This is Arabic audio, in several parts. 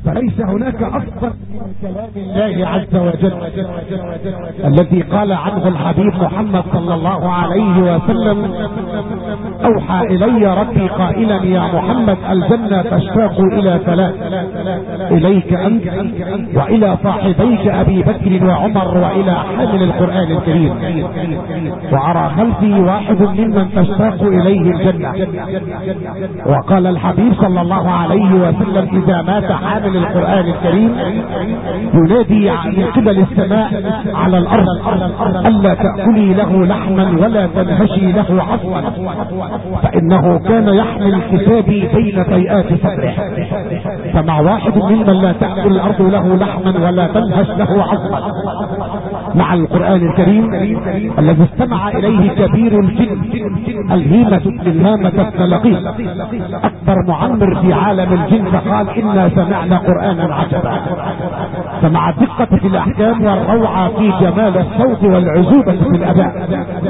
فليس هناك أفضل من كلام الله عز وجل الذي قال عنه الحبيب محمد صلى الله عليه وسلم: أوحى إلي ربي قائلا يا محمد الجنة تشتاق إلى ثلاث، إليك أنت وإلى صاحبيك أبي بكر وعمر وإلى حامل القرآن الكريم، وأرى خلفي واحد ممن تشتاق إليه الجنة. وقال الحبيب صلى الله عليه وسلم: إذا مات حامل القرآن الكريم ينادي من قبل السماء على الأرض: ألا تأكلي له لحما ولا تنهشي له عظما، فإنه كان يحمل كتابي بين فيئات صدره. فمع واحد ممن لا تأكل الأرض له لحما ولا تنهش له عظما مع القرآن الكريم الذي استمع إليه كبير الجن الهيمة الهامة التلقيم أكبر معمر في عالم الجن، فقال: إنا سمعنا قرآنا عجبا. فمع دقة في الأحكام والروعة في جمال الصوت والعزوبة في الأداء،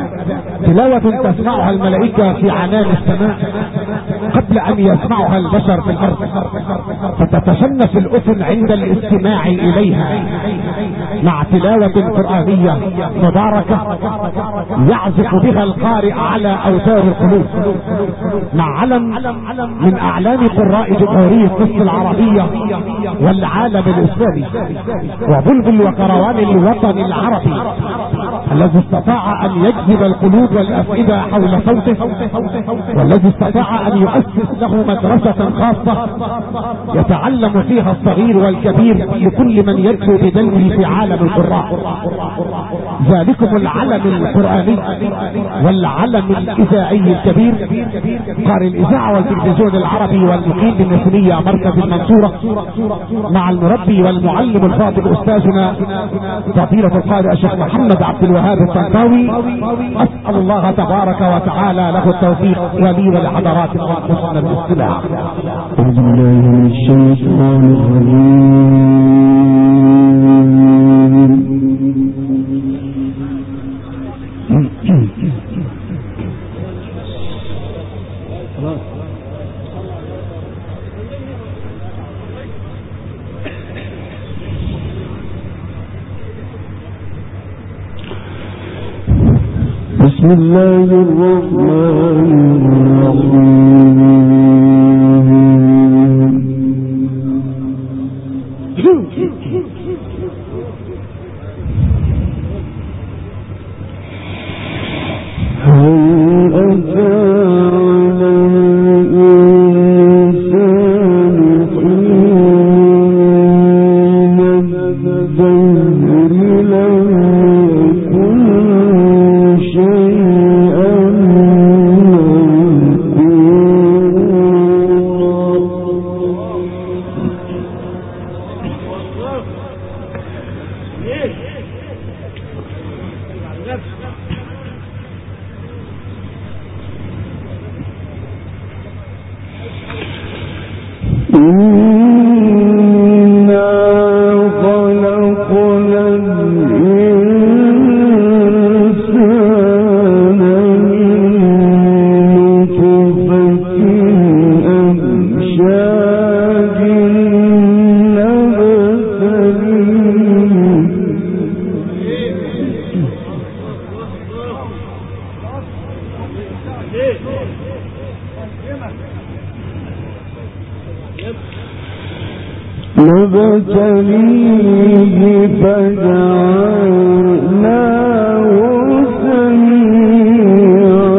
تلاوة تسمعها الملائكة في عنان السماء قبل أن يسمعها البشر في الأرض، فتتشنف الأذن عند الاستماع إليها مع تلاوة قرآنية مباركة يعزف بها القارئ على أوتار القلوب، مع علم من أعلام قراء جمهورية مصر العربية والعالم الإسلامي، وبلبل وكروان الوطن العربي الذي استطاع أن يجذب القلوب والأفئدة حول صوته، والذي استطاع أن يؤسس له مدرسة خاصة يتعلم فيها الصغير والكبير لكل من يدخل بدلوه في عالم القراء. ذلكم العلم القرآني والعلم الإذاعي الكبير، قارئ الإذاعة والتلفزيون العربي والمقيم بالنسبية مركز المنصورة، مع المربي والمعلم الفاضل أستاذنا فضيلة القارئ الشيخ محمد عبد الوهاب الطنطاوي. أسأل الله تبارك وتعالى له التوفيق ولي ولحضراتكم حسن الاستماع. أعوذ بالله من الشيطان الرجيم. بسم الله الرحمن الرحيم. نبتليه فجعلناه سميعا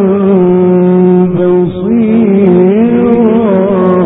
بصيرا.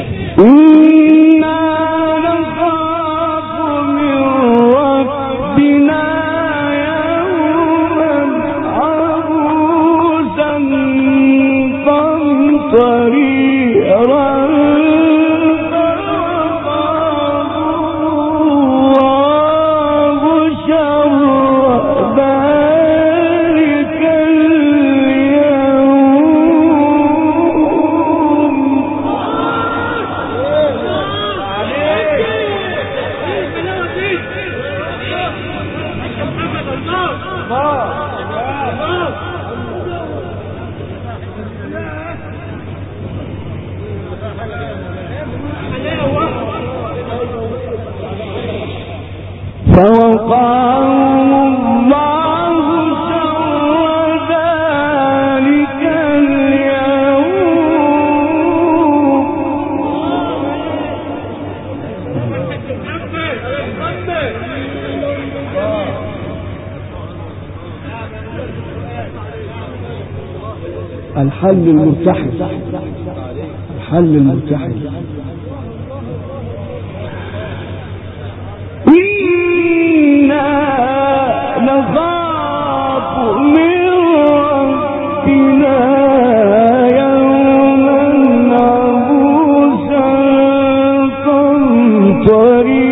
الحل المتحد، الحل المتحد. إنا نخاف من ربنا يوما عبوسا قمطريرا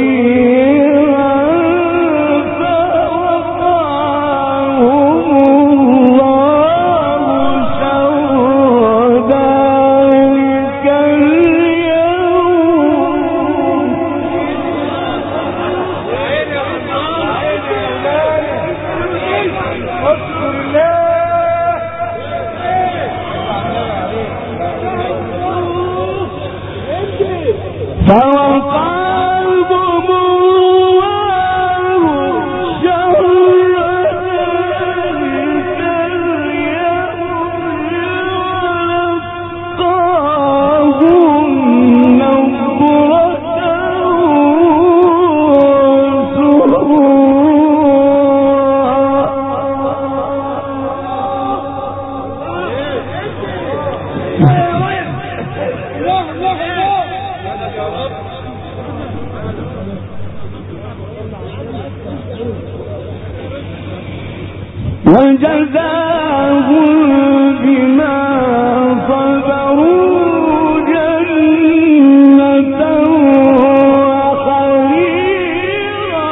وجزاهم بما صبروا جنة وحريرا.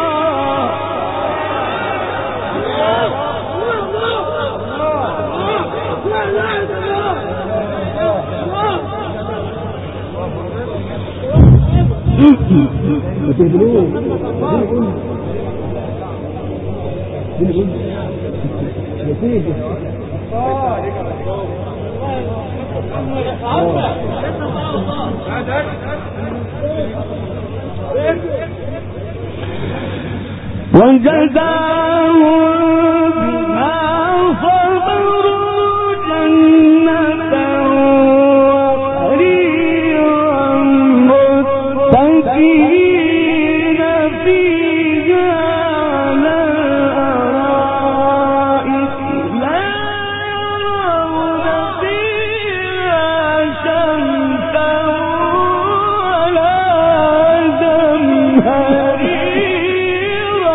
وجزاهم بما صبروا جنة وحريرا متكئين فيها على الأرائك لا يرون فيها شمسا ولا زمهريرا.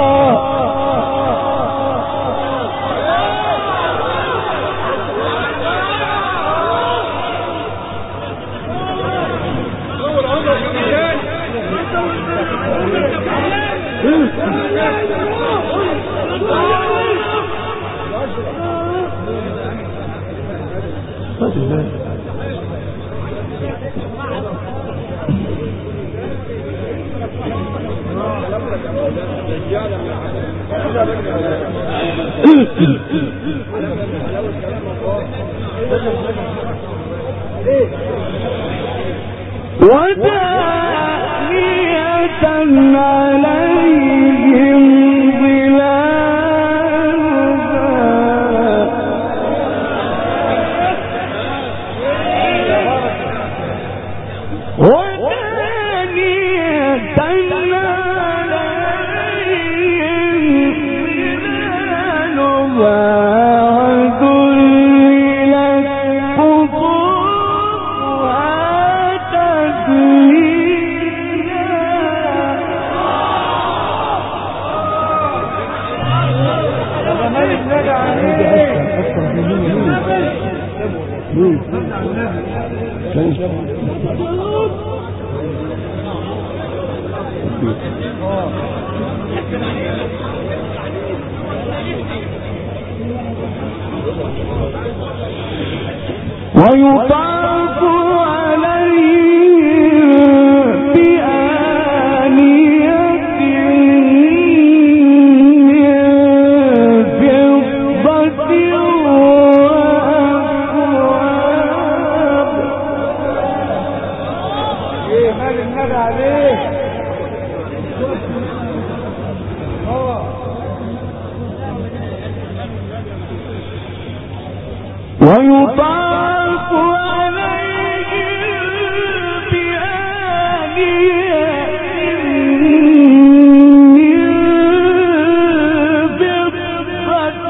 ودانية عليهم ظلالها ويطاف عليهم بآنية من فضة وأكواب. مال النبي عليه. ويطاف عليهم بآنية من فضة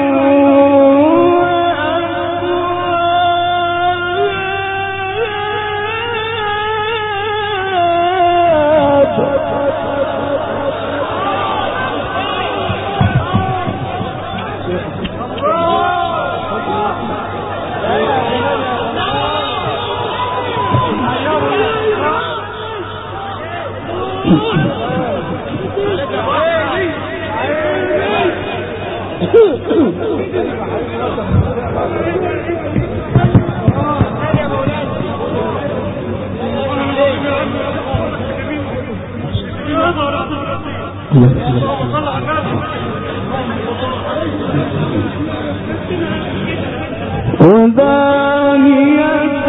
ودانية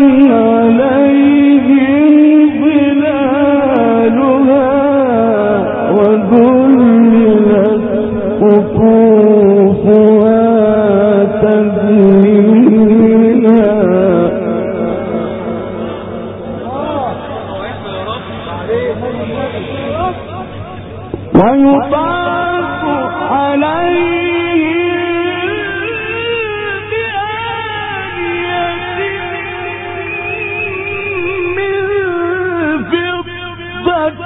عليهم ظلالها وذللت قطوفها تذليلا. ويطاف عليهم بآنية من فضة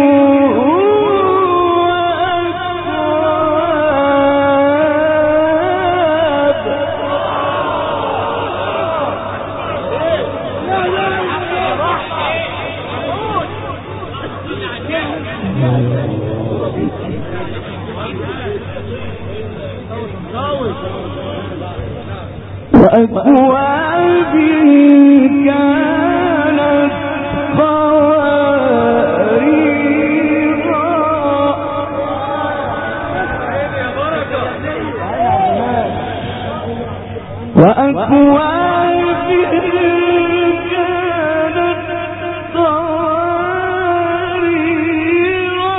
وأكواب كانت قواريرا. وأكواب كانت قواريرا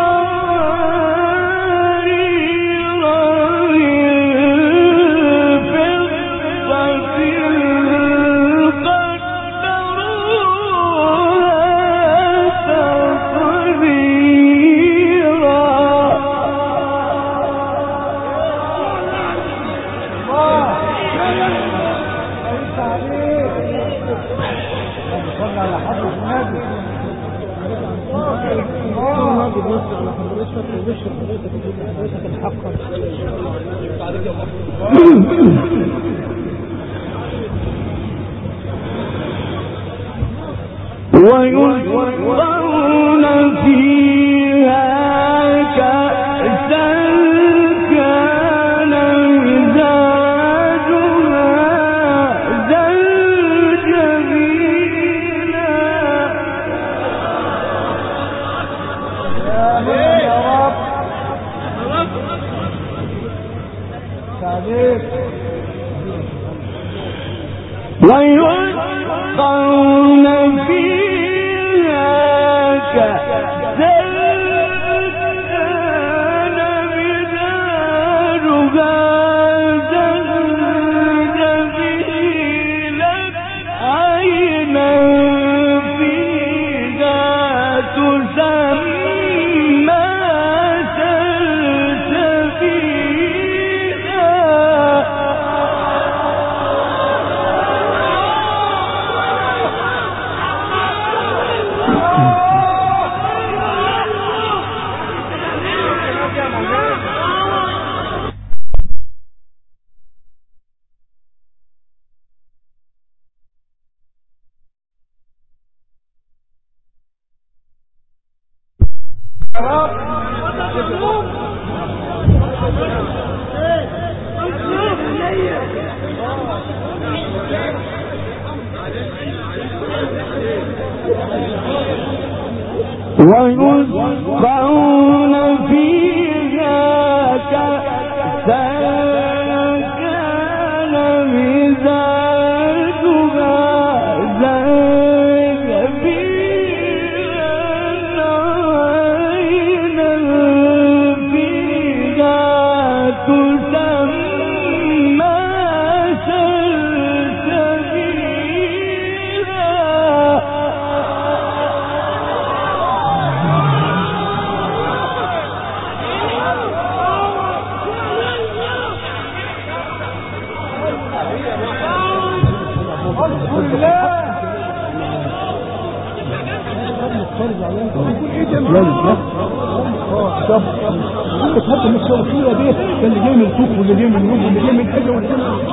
ويسقون فيها كأسا كان مزاجها زنجبيلا. يا رب ويسقون فيها كأسا كان مزاجها زنجبيلا عينا فيها تسمى سلسبيلا. ويسقون فيها كأسا كان مزاجها زنجبيلا عينا فيها تسمى حتى مش الصورة دي اللي جاي من سوق واللي جاي من نوم واللي جاي من حاجة واللي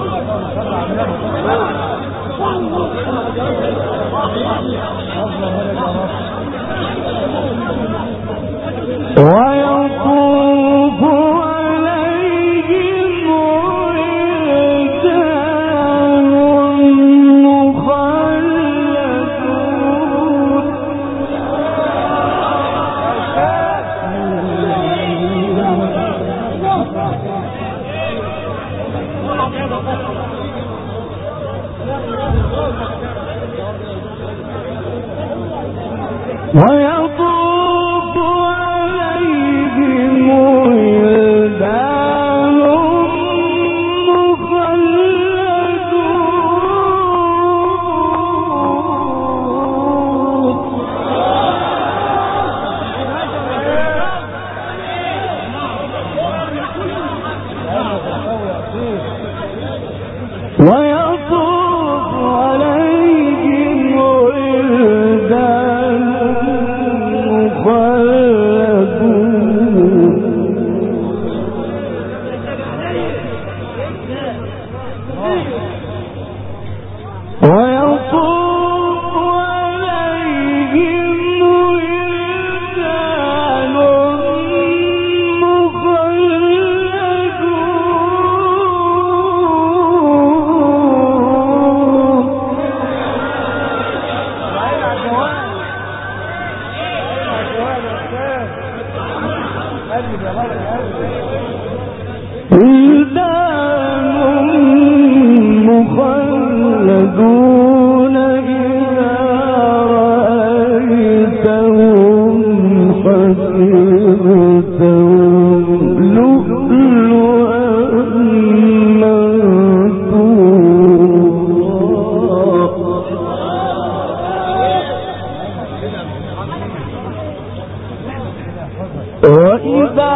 ويطوف عليهم ولدان مخلدون ويطوف عليهم ولدان مخلدون ويطوف عليهم ولدان مخلدون إذا رأيتهم حسبتهم لؤلؤا منثورا وإذا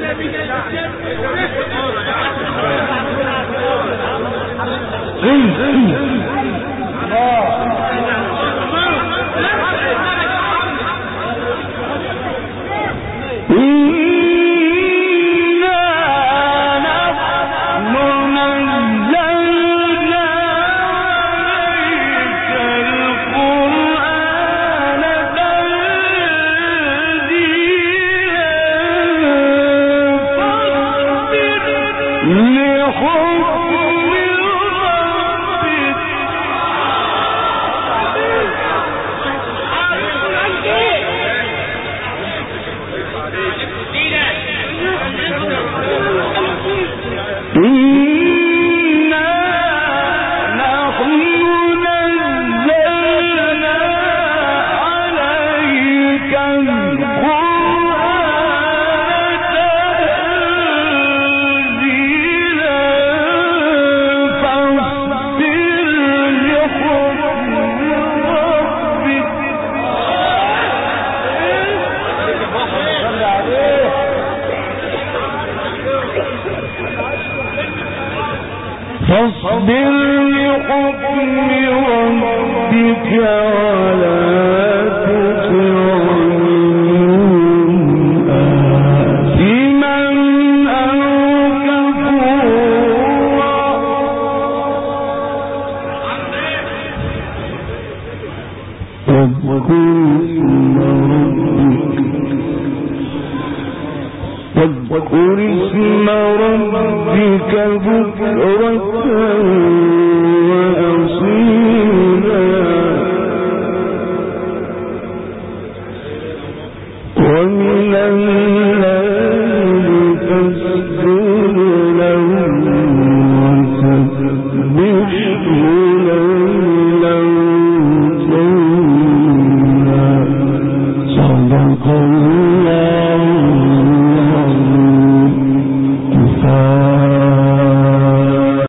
فاصبر لحكم ربك ولا تطع آثما أو كفورا واذكر اسم ربك بكرة وأصيلا ومن